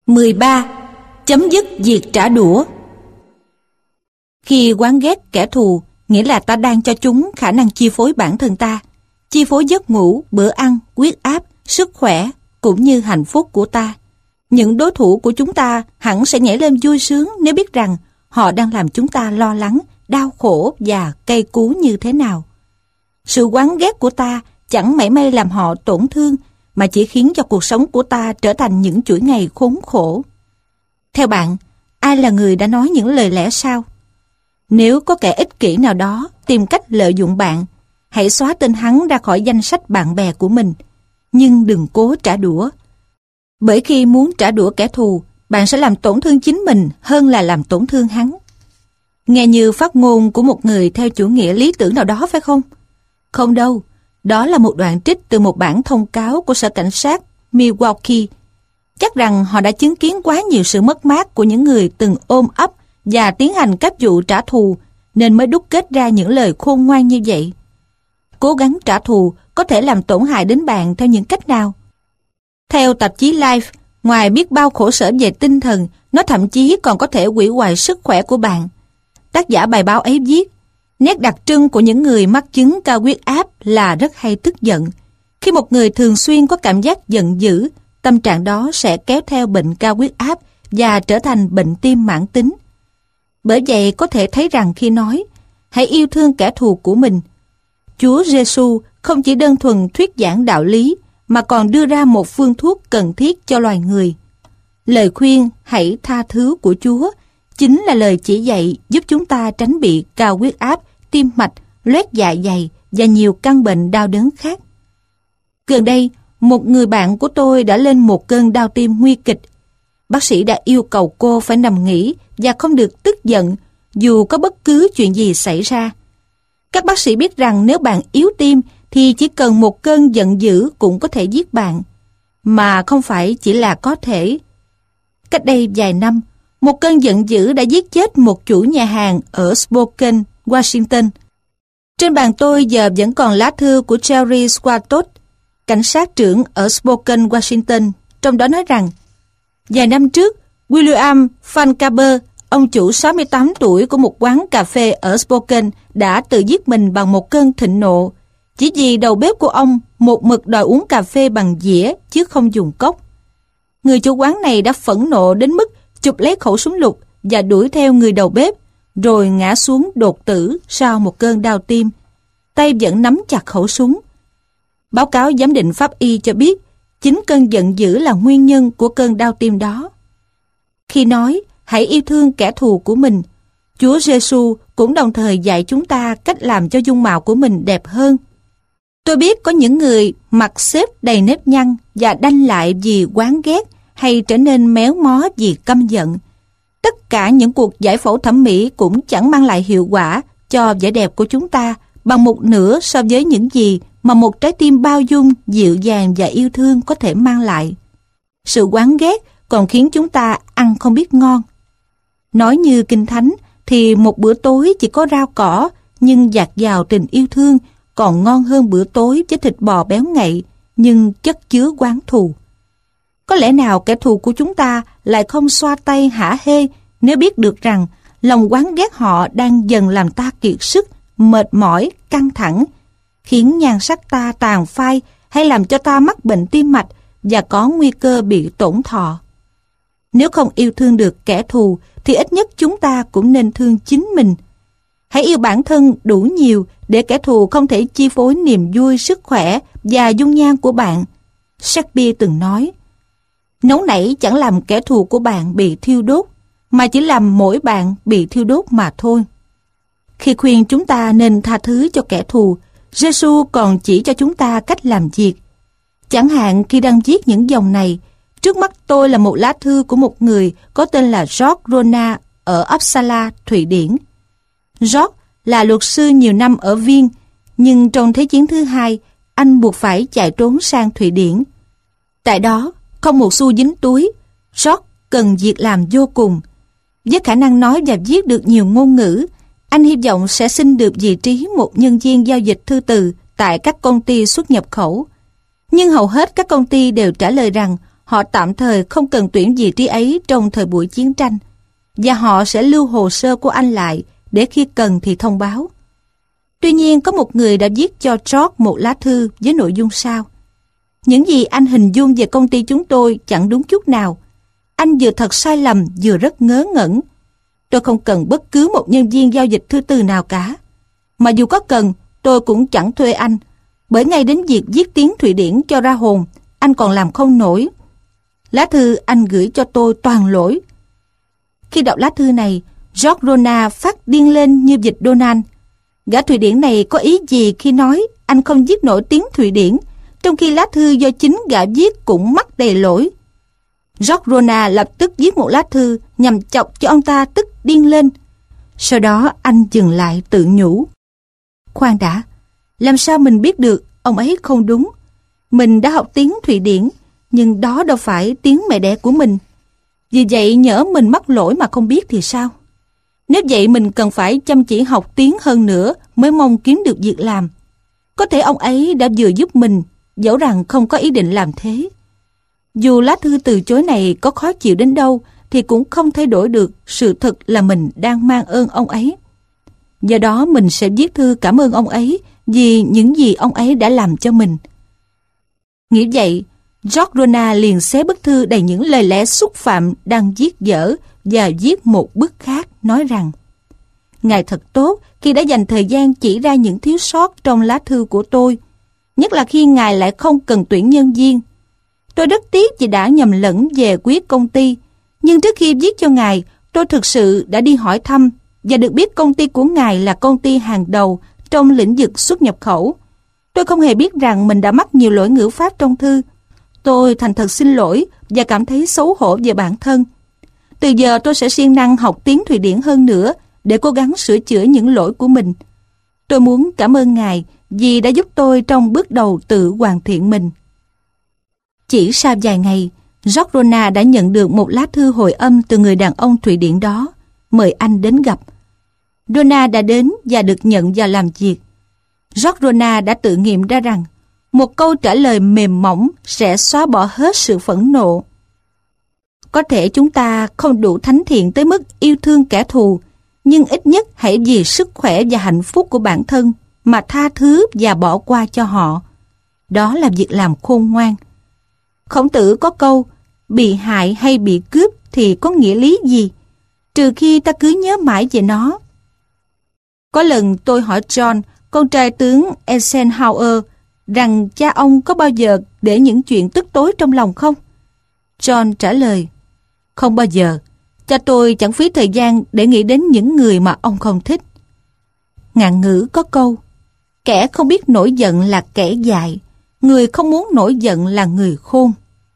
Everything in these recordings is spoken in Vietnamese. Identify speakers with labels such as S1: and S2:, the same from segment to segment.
S1: 13. Chấm dứt việc trả đũa. Khi oán ghét kẻ thù, nghĩa là ta đang cho chúng khả năng chi phối bản thân ta, chi phối giấc ngủ, bữa ăn, huyết áp, sức khỏe, cũng như hạnh phúc của ta. Những đối thủ của chúng ta hẳn sẽ nhảy lên vui sướng nếu biết rằng họ đang làm chúng ta lo lắng, đau khổ và cay cú như thế nào. Sự oán ghét của ta chẳng mảy may làm họ tổn thương, mà chỉ khiến cho cuộc sống của ta trở thành những chuỗi ngày khốn khổ. Theo bạn, ai là người đã nói những lời lẽ sau? Nếu có kẻ ích kỷ nào đó tìm cách lợi dụng bạn, hãy xóa tên hắn ra khỏi danh sách bạn bè của mình, nhưng đừng cố trả đũa. Bởi khi muốn trả đũa kẻ thù, bạn sẽ làm tổn thương chính mình hơn là làm tổn thương hắn. Nghe như phát ngôn của một người theo chủ nghĩa lý tưởng nào đó phải không? Không đâu, đó là một đoạn trích từ một bản thông cáo của sở cảnh sát Milwaukee. Chắc rằng họ đã chứng kiến quá nhiều sự mất mát của những người từng ôm ấp và tiến hành các vụ trả thù, nên mới đúc kết ra những lời khôn ngoan như vậy. Cố gắng trả thù có thể làm tổn hại đến bạn theo những cách nào? Theo tạp chí Life, ngoài biết bao khổ sở về tinh thần, nó thậm chí còn có thể hủy hoại sức khỏe của bạn. Tác giả bài báo ấy viết, nét đặc trưng của những người mắc chứng cao huyết áp là rất hay tức giận. Khi một người thường xuyên có cảm giác giận dữ, tâm trạng đó sẽ kéo theo bệnh cao huyết áp và trở thành bệnh tim mãn tính. Bởi vậy có thể thấy rằng khi nói, hãy yêu thương kẻ thù của mình, Chúa Giêsu không chỉ đơn thuần thuyết giảng đạo lý, mà còn đưa ra một phương thuốc cần thiết cho loài người. Lời khuyên hãy tha thứ của Chúa chính là lời chỉ dạy giúp chúng ta tránh bị cao huyết áp, tim mạch, loét dạ dày và nhiều căn bệnh đau đớn khác. Gần đây, một người bạn của tôi đã lên một cơn đau tim nguy kịch. Bác sĩ đã yêu cầu cô phải nằm nghỉ và không được tức giận dù có bất cứ chuyện gì xảy ra. Các bác sĩ biết rằng nếu bạn yếu tim thì chỉ cần một cơn giận dữ cũng có thể giết bạn, mà không phải chỉ là có thể. Cách đây vài năm, một cơn giận dữ đã giết chết một chủ nhà hàng ở Spokane, Washington. Trên bàn tôi giờ vẫn còn lá thư của Jerry Squattot, cảnh sát trưởng ở Spokane, Washington, trong đó nói rằng vài năm trước, William Fancaber, ông chủ 68 tuổi của một quán cà phê ở Spokane, đã tự giết mình bằng một cơn thịnh nộ, chỉ vì đầu bếp của ông một mực đòi uống cà phê bằng dĩa chứ không dùng cốc. Người chủ quán này đã phẫn nộ đến mức chụp lấy khẩu súng lục và đuổi theo người đầu bếp, rồi ngã xuống đột tử sau một cơn đau tim, tay vẫn nắm chặt khẩu súng. Báo cáo giám định pháp y cho biết chính cơn giận dữ là nguyên nhân của cơn đau tim đó. Khi nói hãy yêu thương kẻ thù của mình, Chúa Giêsu cũng đồng thời dạy chúng ta cách làm cho dung mạo của mình đẹp hơn. Tôi biết có những người mặt xếp đầy nếp nhăn và đanh lại vì oán ghét hay trở nên méo mó vì căm giận. Tất cả những cuộc giải phẫu thẩm mỹ cũng chẳng mang lại hiệu quả cho vẻ đẹp của chúng ta bằng một nửa so với những gì mà một trái tim bao dung, dịu dàng và yêu thương có thể mang lại. Sự oán ghét còn khiến chúng ta ăn không biết ngon. Nói như Kinh Thánh thì một bữa tối chỉ có rau cỏ nhưng dạt dào tình yêu thương còn ngon hơn bữa tối với thịt bò béo ngậy nhưng chất chứa oán thù. Có lẽ nào kẻ thù của chúng ta lại không xoa tay hả hê nếu biết được rằng lòng oán ghét họ đang dần làm ta kiệt sức, mệt mỏi, căng thẳng, khiến nhan sắc ta tàn phai hay làm cho ta mắc bệnh tim mạch và có nguy cơ bị tổn thọ. Nếu không yêu thương được kẻ thù thì ít nhất chúng ta cũng nên thương chính mình. Hãy yêu bản thân đủ nhiều để kẻ thù không thể chi phối niềm vui, sức khỏe và dung nhan của bạn. Shakespeare từng nói, nóng nảy chẳng làm kẻ thù của bạn bị thiêu đốt, mà chỉ làm mỗi bạn bị thiêu đốt mà thôi. Khi khuyên chúng ta nên tha thứ cho kẻ thù, Giêsu còn chỉ cho chúng ta cách làm việc. Chẳng hạn khi đang viết những dòng này, trước mắt tôi là một lá thư của một người có tên là George Rona ở Uppsala, Thụy Điển. George là luật sư nhiều năm ở Viên, nhưng trong Thế chiến thứ hai, anh buộc phải chạy trốn sang Thụy Điển. Tại đó, không một xu dính túi, George cần việc làm vô cùng. Với khả năng nói và viết được nhiều ngôn ngữ, anh hy vọng sẽ xin được vị trí một nhân viên giao dịch thư từ tại các công ty xuất nhập khẩu. Nhưng hầu hết các công ty đều trả lời rằng họ tạm thời không cần tuyển vị trí ấy trong thời buổi chiến tranh, và họ sẽ lưu hồ sơ của anh lại để khi cần thì thông báo. Tuy nhiên, có một người đã viết cho George một lá thư với nội dung sau: những gì anh hình dung về công ty chúng tôi chẳng đúng chút nào. Anh vừa thật sai lầm vừa rất ngớ ngẩn. Tôi không cần bất cứ một nhân viên giao dịch thứ tư nào cả. Mà dù có cần, tôi cũng chẳng thuê anh, bởi ngay đến việc viết tiếng Thụy Điển cho ra hồn, anh còn làm không nổi. Lá thư anh gửi cho tôi toàn lỗi. Khi đọc lá thư này, George Rona phát điên lên như vịt Donald. Gã Thụy Điển này có ý gì khi nói anh không viết nổi tiếng Thụy Điển, trong khi lá thư do chính gã viết cũng mắc đầy lỗi. George Rona lập tức viết một lá thư nhằm chọc cho ông ta tức điên lên. Sau đó anh dừng lại tự nhủ: khoan đã, làm sao mình biết được ông ấy không đúng? Mình đã học tiếng Thụy Điển, nhưng đó đâu phải tiếng mẹ đẻ của mình. Vì vậy nhỡ mình mắc lỗi mà không biết thì sao? Nếu vậy mình cần phải chăm chỉ học tiếng hơn nữa mới mong kiếm được việc làm. Có thể ông ấy đã vừa giúp mình, dẫu rằng không có ý định làm thế. Dù lá thư từ chối này có khó chịu đến đâu thì cũng không thay đổi được sự thật là mình đang mang ơn ông ấy. Do đó mình sẽ viết thư cảm ơn ông ấy vì những gì ông ấy đã làm cho mình. Nghĩ vậy, George Rona liền xé bức thư đầy những lời lẽ xúc phạm đang viết dở và viết một bức khác nói rằng: ngài thật tốt khi đã dành thời gian chỉ ra những thiếu sót trong lá thư của tôi, nhất là khi ngài lại không cần tuyển nhân viên. Tôi rất tiếc vì đã nhầm lẫn về quyết công ty, nhưng trước khi viết cho ngài, tôi thực sự đã đi hỏi thăm và được biết công ty của ngài là công ty hàng đầu trong lĩnh vực xuất nhập khẩu. Tôi không hề biết rằng mình đã mắc nhiều lỗi ngữ pháp trong thư. Tôi thành thật xin lỗi và cảm thấy xấu hổ về bản thân. Từ giờ tôi sẽ siêng năng học tiếng Thụy Điển hơn nữa để cố gắng sửa chữa những lỗi của mình. Tôi muốn cảm ơn ngài vì đã giúp tôi trong bước đầu tự hoàn thiện mình. Chỉ sau vài ngày, George Rona đã nhận được một lá thư hồi âm từ người đàn ông Thụy Điển đó, mời anh đến gặp. Rona đã đến và được nhận vào làm việc. George Rona đã tự nghiệm ra rằng một câu trả lời mềm mỏng sẽ xóa bỏ hết sự phẫn nộ. Có thể chúng ta không đủ thánh thiện tới mức yêu thương kẻ thù, nhưng ít nhất hãy vì sức khỏe và hạnh phúc của bản thân mà tha thứ và bỏ qua cho họ. Đó là việc làm khôn ngoan. Khổng Tử có câu: bị hại hay bị cướp thì có nghĩa lý gì, trừ khi ta cứ nhớ mãi về nó. Có lần tôi hỏi John, con trai tướng Eisenhower, rằng cha ông có bao giờ để những chuyện tức tối trong lòng không? John trả lời: không bao giờ. Cha tôi chẳng phí thời gian để nghĩ đến những người mà ông không thích. Ngạn ngữ có câu: kẻ không biết nổi giận là kẻ dại, người không muốn nổi giận là người khôn.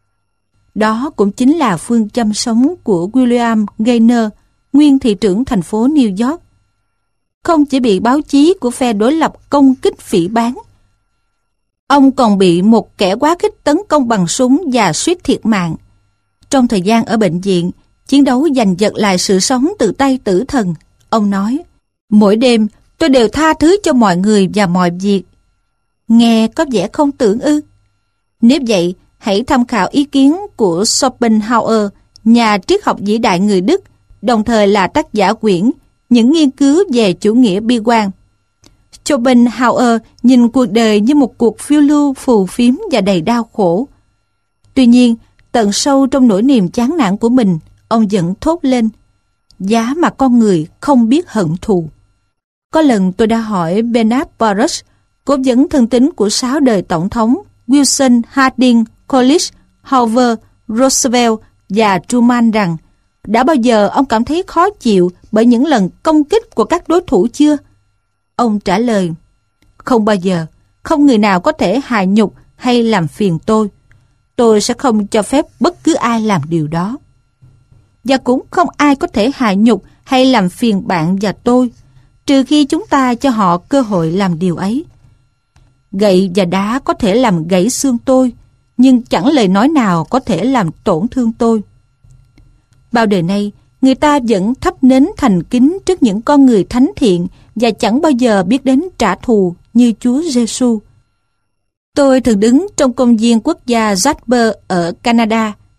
S1: Đó cũng chính là phương châm sống của William Gaynor, nguyên thị trưởng thành phố New York. Không chỉ bị báo chí của phe đối lập công kích phỉ báng, ông còn bị một kẻ quá khích tấn công bằng súng và suýt thiệt mạng. Trong thời gian ở bệnh viện, chiến đấu giành giật lại sự sống từ tay tử thần, ông nói: mỗi đêm tôi đều tha thứ cho mọi người và mọi việc. Nghe có vẻ không tưởng ư? Nếu vậy, hãy tham khảo ý kiến của Schopenhauer, nhà triết học vĩ đại người Đức, đồng thời là tác giả quyển Những nghiên cứu về chủ nghĩa bi quan. Schopenhauer nhìn cuộc đời như một cuộc phiêu lưu phù phiếm và đầy đau khổ. Tuy nhiên, tận sâu trong nỗi niềm chán nản của mình, ông vẫn thốt lên: giá mà con người không biết hận thù. Có lần tôi đã hỏi Bernard Baruch, cố vấn thân tín của 6 đời tổng thống Wilson, Harding, Coolidge, Hoover, Roosevelt và Truman rằng đã bao giờ ông cảm thấy khó chịu bởi những lần công kích của các đối thủ chưa? Ông trả lời: không bao giờ, không người nào có thể hại nhục hay làm phiền tôi. Tôi sẽ không cho phép bất cứ ai làm điều đó. Và cũng không ai có thể hại nhục hay làm phiền bạn và tôi, trừ khi chúng ta cho họ cơ hội làm điều ấy. Gậy và đá có thể làm gãy xương tôi, nhưng chẳng lời nói nào có thể làm tổn thương tôi. Bao đời nay, người ta vẫn thắp nến thành kính trước những con người thánh thiện và chẳng bao giờ biết đến trả thù như Chúa Giêsu. Tôi thường đứng trong công viên quốc gia Jasper ở Canada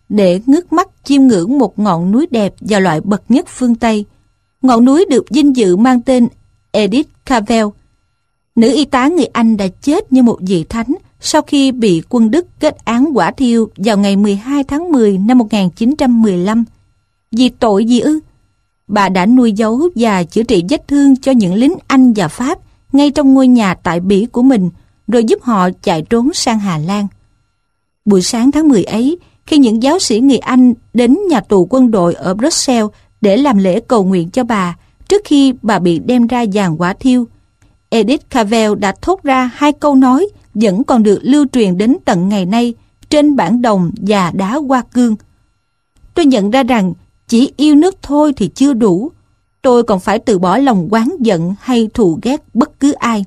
S1: để ngước mắt chiêm ngưỡng một ngọn núi đẹp và loại bậc nhất phương Tây. Ngọn núi được vinh dự mang tên Edith Cavell. Nữ y tá người Anh đã chết như một vị thánh sau khi bị quân Đức kết án hỏa thiêu vào ngày 12 tháng 10 năm 1915. Vì tội gì ư? Bà đã nuôi giấu và chữa trị vết thương cho những lính Anh và Pháp ngay trong ngôi nhà tại Bỉ của mình, rồi giúp họ chạy trốn sang Hà Lan. Buổi sáng tháng 10 ấy, khi những giáo sĩ người Anh đến nhà tù quân đội ở Bruxelles để làm lễ cầu nguyện cho bà trước khi bà bị đem ra giàn hỏa thiêu, Edith Cavell đã thốt ra hai câu nói vẫn còn được lưu truyền đến tận ngày nay trên bản đồng và đá hoa cương. Tôi nhận ra rằng chỉ yêu nước thôi thì chưa đủ, tôi còn phải từ bỏ lòng oán giận hay thù ghét bất cứ ai.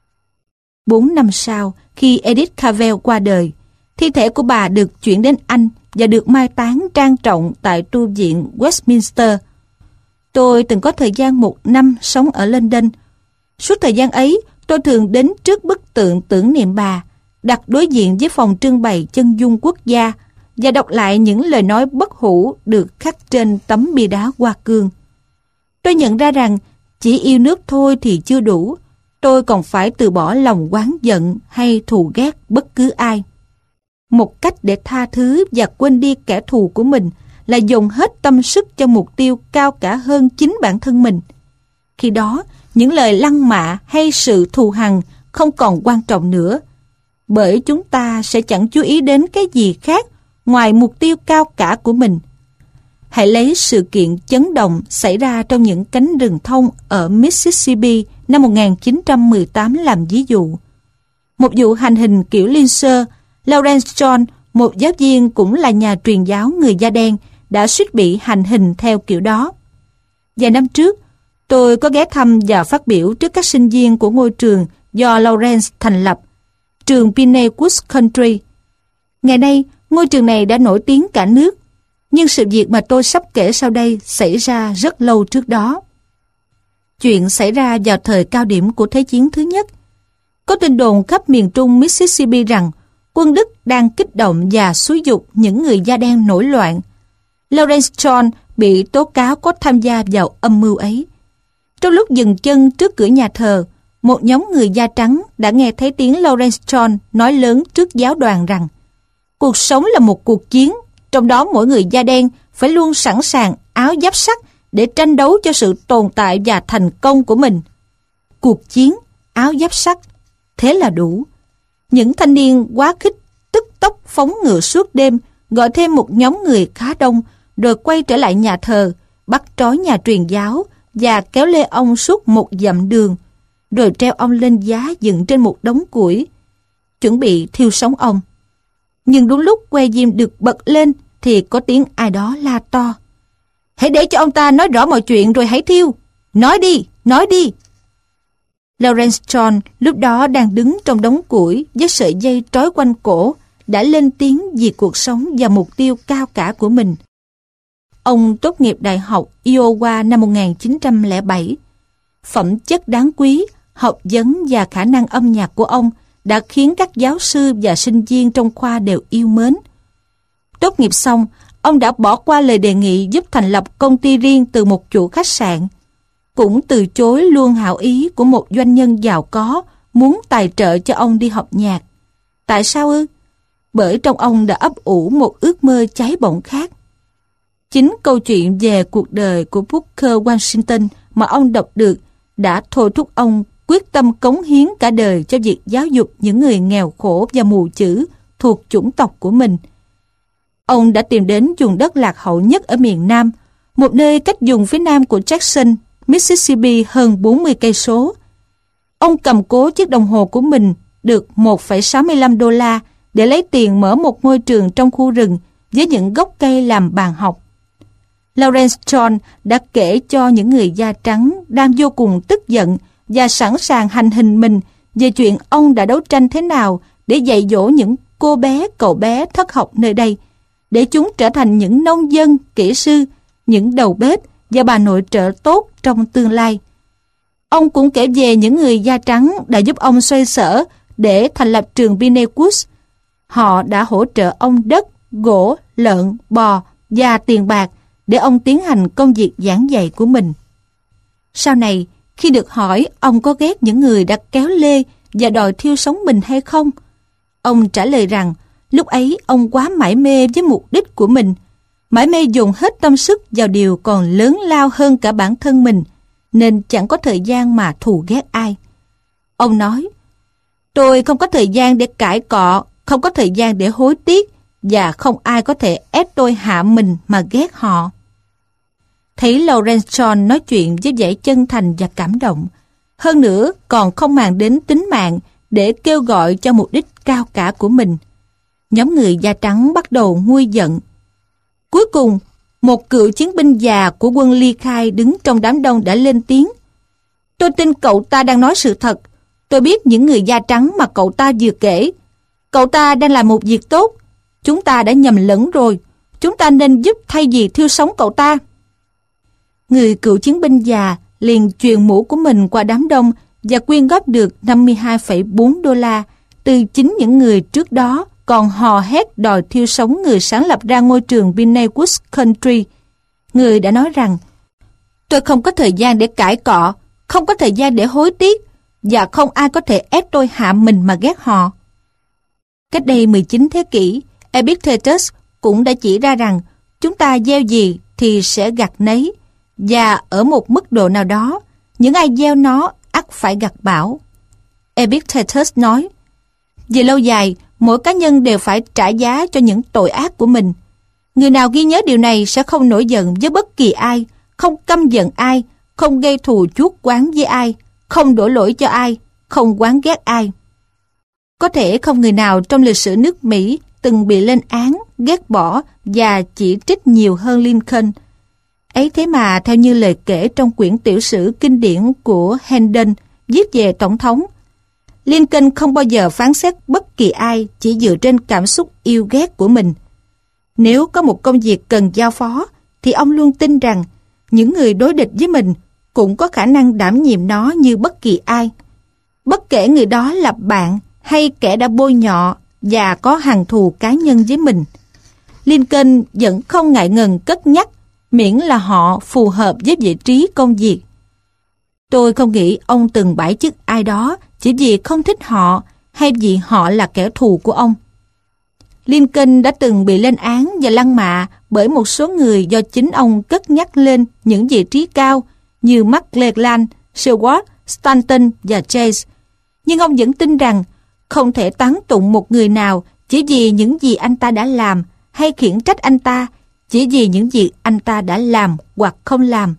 S1: 4 năm sau, khi Edith Cavell qua đời, thi thể của bà được chuyển đến Anh và được mai táng trang trọng tại tu viện Westminster. Tôi từng có thời gian 1 năm sống ở London. Suốt thời gian ấy, tôi thường đến trước bức tượng tưởng niệm bà, đặt đối diện với phòng trưng bày chân dung quốc gia và đọc lại những lời nói bất hủ được khắc trên tấm bia đá hoa cương. Tôi nhận ra rằng chỉ yêu nước thôi thì chưa đủ, tôi còn phải từ bỏ lòng oán giận hay thù ghét bất cứ ai. Một cách để tha thứ và quên đi kẻ thù của mình là dồn hết tâm sức cho mục tiêu cao cả hơn chính bản thân mình. Khi đó, những lời lăng mạ hay sự thù hằn không còn quan trọng nữa, bởi chúng ta sẽ chẳng chú ý đến cái gì khác ngoài mục tiêu cao cả của mình. Hãy lấy sự kiện chấn động xảy ra trong những cánh rừng thông ở Mississippi năm 1918 làm ví dụ. Một vụ hành hình kiểu liên xơ, Lawrence John, một giáo viên cũng là nhà truyền giáo người da đen, đã suýt bị hành hình theo kiểu đó. Vài năm trước, tôi có ghé thăm và phát biểu trước các sinh viên của ngôi trường do Lawrence thành lập, trường Piney Woods Country. Ngày nay, ngôi trường này đã nổi tiếng cả nước, nhưng sự việc mà tôi sắp kể sau đây xảy ra rất lâu trước đó. Chuyện xảy ra vào thời cao điểm của Thế chiến thứ nhất. Có tin đồn khắp miền trung Mississippi rằng quân Đức đang kích động và xúi giục những người da đen nổi loạn. Lawrence John bị tố cáo có tham gia vào âm mưu ấy. Trong lúc dừng chân trước cửa nhà thờ, một nhóm người da trắng đã nghe thấy tiếng Lawrence John nói lớn trước giáo đoàn rằng cuộc sống là một cuộc chiến, trong đó mỗi người da đen phải luôn sẵn sàng áo giáp sắt để tranh đấu cho sự tồn tại và thành công của mình. Cuộc chiến, áo giáp sắt, thế là đủ. Những thanh niên quá khích tức tốc phóng ngựa suốt đêm, gọi thêm một nhóm người khá đông, rồi quay trở lại nhà thờ, bắt trói nhà truyền giáo và kéo lê ông suốt 1 dặm đường, rồi treo ông lên giá dựng trên một đống củi, chuẩn bị thiêu sống ông. Nhưng đúng lúc que diêm được bật lên thì có tiếng ai đó la to: "Hãy để cho ông ta nói rõ mọi chuyện rồi hãy thiêu! Nói đi, nói đi!" Lawrence John lúc đó đang đứng trong đống củi với sợi dây trói quanh cổ, đã lên tiếng vì cuộc sống và mục tiêu cao cả của mình. Ông tốt nghiệp Đại học Iowa năm 1907. Phẩm chất đáng quý, học vấn và khả năng âm nhạc của ông đã khiến các giáo sư và sinh viên trong khoa đều yêu mến. Tốt nghiệp xong, ông đã bỏ qua lời đề nghị giúp thành lập công ty riêng từ một chủ khách sạn, cũng từ chối luôn hảo ý của một doanh nhân giàu có muốn tài trợ cho ông đi học nhạc. Tại sao ư? Bởi trong ông đã ấp ủ một ước mơ cháy bỏng khác. Chính câu chuyện về cuộc đời của Booker Washington mà ông đọc được đã thôi thúc ông quyết tâm cống hiến cả đời cho việc giáo dục những người nghèo khổ và mù chữ thuộc chủng tộc của mình. Ông đã tìm đến vùng đất lạc hậu nhất ở miền Nam, một nơi cách vùng phía nam của Jackson, Mississippi hơn 40 cây số. Ông cầm cố chiếc đồng hồ của mình được $1,65 để lấy tiền mở một ngôi trường trong khu rừng với những gốc cây làm bàn học. Lawrence John đã kể cho những người da trắng đang vô cùng tức giận và sẵn sàng hành hình mình về chuyện ông đã đấu tranh thế nào để dạy dỗ những cô bé, cậu bé thất học nơi đây, để chúng trở thành những nông dân, kỹ sư, những đầu bếp và bà nội trợ tốt trong tương lai. Ông cũng kể về những người da trắng đã giúp ông xoay sở để thành lập trường Piney Woods. Họ đã hỗ trợ ông đất, gỗ, lợn, bò và tiền bạc để ông tiến hành công việc giảng dạy của mình. Sau này, khi được hỏi ông có ghét những người đã kéo lê và đòi thiêu sống mình hay không, ông trả lời rằng lúc ấy ông quá mải mê với mục đích của mình, mải mê dùng hết tâm sức vào điều còn lớn lao hơn cả bản thân mình, nên chẳng có thời gian mà thù ghét ai. Ông nói, tôi không có thời gian để cãi cọ, không có thời gian để hối tiếc, và không ai có thể ép tôi hạ mình mà ghét họ. Thấy Lawrence John nói chuyện với vẻ chân thành và cảm động, hơn nữa còn không màng đến tính mạng để kêu gọi cho mục đích cao cả của mình, nhóm người da trắng bắt đầu nguôi giận. Cuối cùng, một cựu chiến binh già của quân Ly Khai đứng trong đám đông đã lên tiếng. Tôi tin cậu ta đang nói sự thật. Tôi biết những người da trắng mà cậu ta vừa kể. Cậu ta đang làm một việc tốt. Chúng ta đã nhầm lẫn rồi. Chúng ta nên giúp thay vì thiêu sống cậu ta. Người cựu chiến binh già liền truyền mũ của mình qua đám đông và quyên góp được $52,4 từ chính những người trước đó còn hò hét đòi thiêu sống người sáng lập ra ngôi trường Binney Woods Country. Người đã nói rằng, tôi không có thời gian để cãi cọ, không có thời gian để hối tiếc, và không ai có thể ép tôi hạ mình mà ghét họ. Cách đây 19 thế kỷ, Epictetus cũng đã chỉ ra rằng chúng ta gieo gì thì sẽ gặt nấy, và ở một mức độ nào đó, những ai gieo nó ắt phải gặt bão. Epictetus nói, về lâu dài, mỗi cá nhân đều phải trả giá cho những tội ác của mình. Người nào ghi nhớ điều này sẽ không nổi giận với bất kỳ ai, không căm giận ai, không gây thù chuốc oán với ai, không đổ lỗi cho ai, không oán ghét ai. Có thể không người nào trong lịch sử nước Mỹ từng bị lên án, ghét bỏ và chỉ trích nhiều hơn Lincoln. Ấy thế mà theo như lời kể trong quyển tiểu sử kinh điển của Hendon viết về Tổng thống, Lincoln không bao giờ phán xét bất kỳ ai chỉ dựa trên cảm xúc yêu ghét của mình. Nếu có một công việc cần giao phó, thì ông luôn tin rằng những người đối địch với mình cũng có khả năng đảm nhiệm nó như bất kỳ ai. Bất kể người đó là bạn hay kẻ đã bôi nhọ và có hằn thù cá nhân với mình, Lincoln vẫn không ngại ngần cất nhắc miễn là họ phù hợp với vị trí công việc. Tôi không nghĩ ông từng bãi chức ai đó chỉ vì không thích họ hay vì họ là kẻ thù của ông. Lincoln đã từng bị lên án và lăng mạ bởi một số người do chính ông cất nhắc lên những vị trí cao như McClellan, Seward, Stanton và Chase. Nhưng ông vẫn tin rằng không thể tán tụng một người nào chỉ vì những gì anh ta đã làm hay khiển trách anh ta chỉ vì những gì anh ta đã làm hoặc không làm.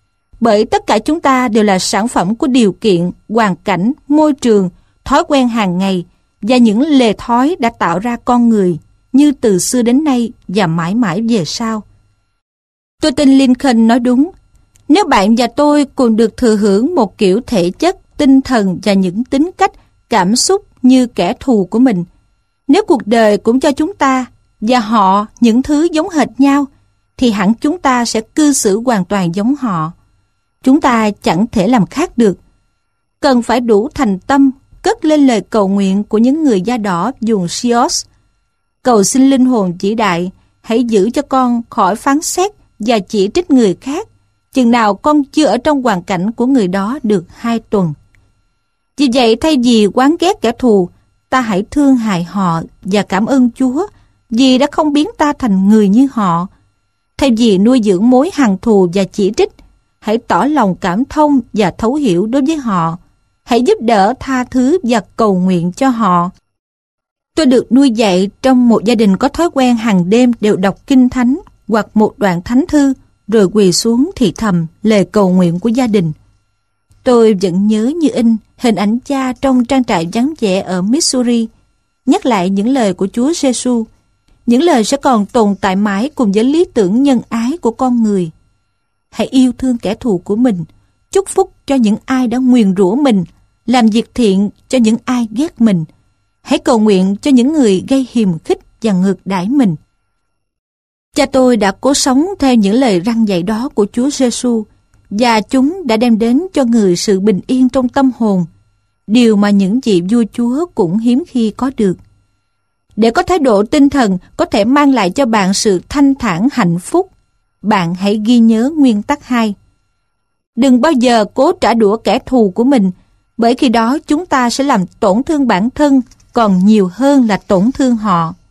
S1: Bởi tất cả chúng ta đều là sản phẩm của điều kiện, hoàn cảnh, môi trường, thói quen hàng ngày và những lề thói đã tạo ra con người như từ xưa đến nay và mãi mãi về sau. Tôi tin Lincoln nói đúng. Nếu bạn và tôi cùng được thừa hưởng một kiểu thể chất, tinh thần và những tính cách, cảm xúc như kẻ thù của mình, nếu cuộc đời cũng cho chúng ta và họ những thứ giống hệt nhau, thì hẳn chúng ta sẽ cư xử hoàn toàn giống họ. Chúng ta chẳng thể làm khác được. Cần phải đủ thành tâm cất lên lời cầu nguyện của những người da đỏ vùng Sioux. Cầu xin linh hồn vĩ đại, hãy giữ cho con khỏi phán xét và chỉ trích người khác, chừng nào con chưa ở trong hoàn cảnh của người đó được 2 tuần. Vì vậy, thay vì oán ghét kẻ thù, ta hãy thương hại họ và cảm ơn Chúa vì đã không biến ta thành người như họ. Thay vì nuôi dưỡng mối hằn thù và chỉ trích, hãy tỏ lòng cảm thông và thấu hiểu đối với họ. Hãy giúp đỡ, tha thứ và cầu nguyện cho họ. Tôi được nuôi dạy trong một gia đình có thói quen hàng đêm đều đọc kinh thánh hoặc một đoạn thánh thư, rồi quỳ xuống thì thầm lời cầu nguyện của gia đình. Tôi vẫn nhớ như in hình ảnh cha trong trang trại vắng vẻ ở Missouri, nhắc lại những lời của Chúa Giêsu, những lời sẽ còn tồn tại mãi cùng với lý tưởng nhân ái của con người. Hãy yêu thương kẻ thù của mình, chúc phúc cho những ai đã nguyền rủa mình, làm việc thiện cho những ai ghét mình. Hãy cầu nguyện cho những người gây hiềm khích và ngược đãi mình. Cha tôi đã cố sống theo những lời răn dạy đó của Chúa Giêsu, và chúng đã đem đến cho người sự bình yên trong tâm hồn, điều mà những vị vua chúa cũng hiếm khi có được. Để có thái độ tinh thần có thể mang lại cho bạn sự thanh thản hạnh phúc, bạn hãy ghi nhớ nguyên tắc 2. Đừng bao giờ cố trả đũa kẻ thù của mình, bởi khi đó chúng ta sẽ làm tổn thương bản thân còn nhiều hơn là tổn thương họ.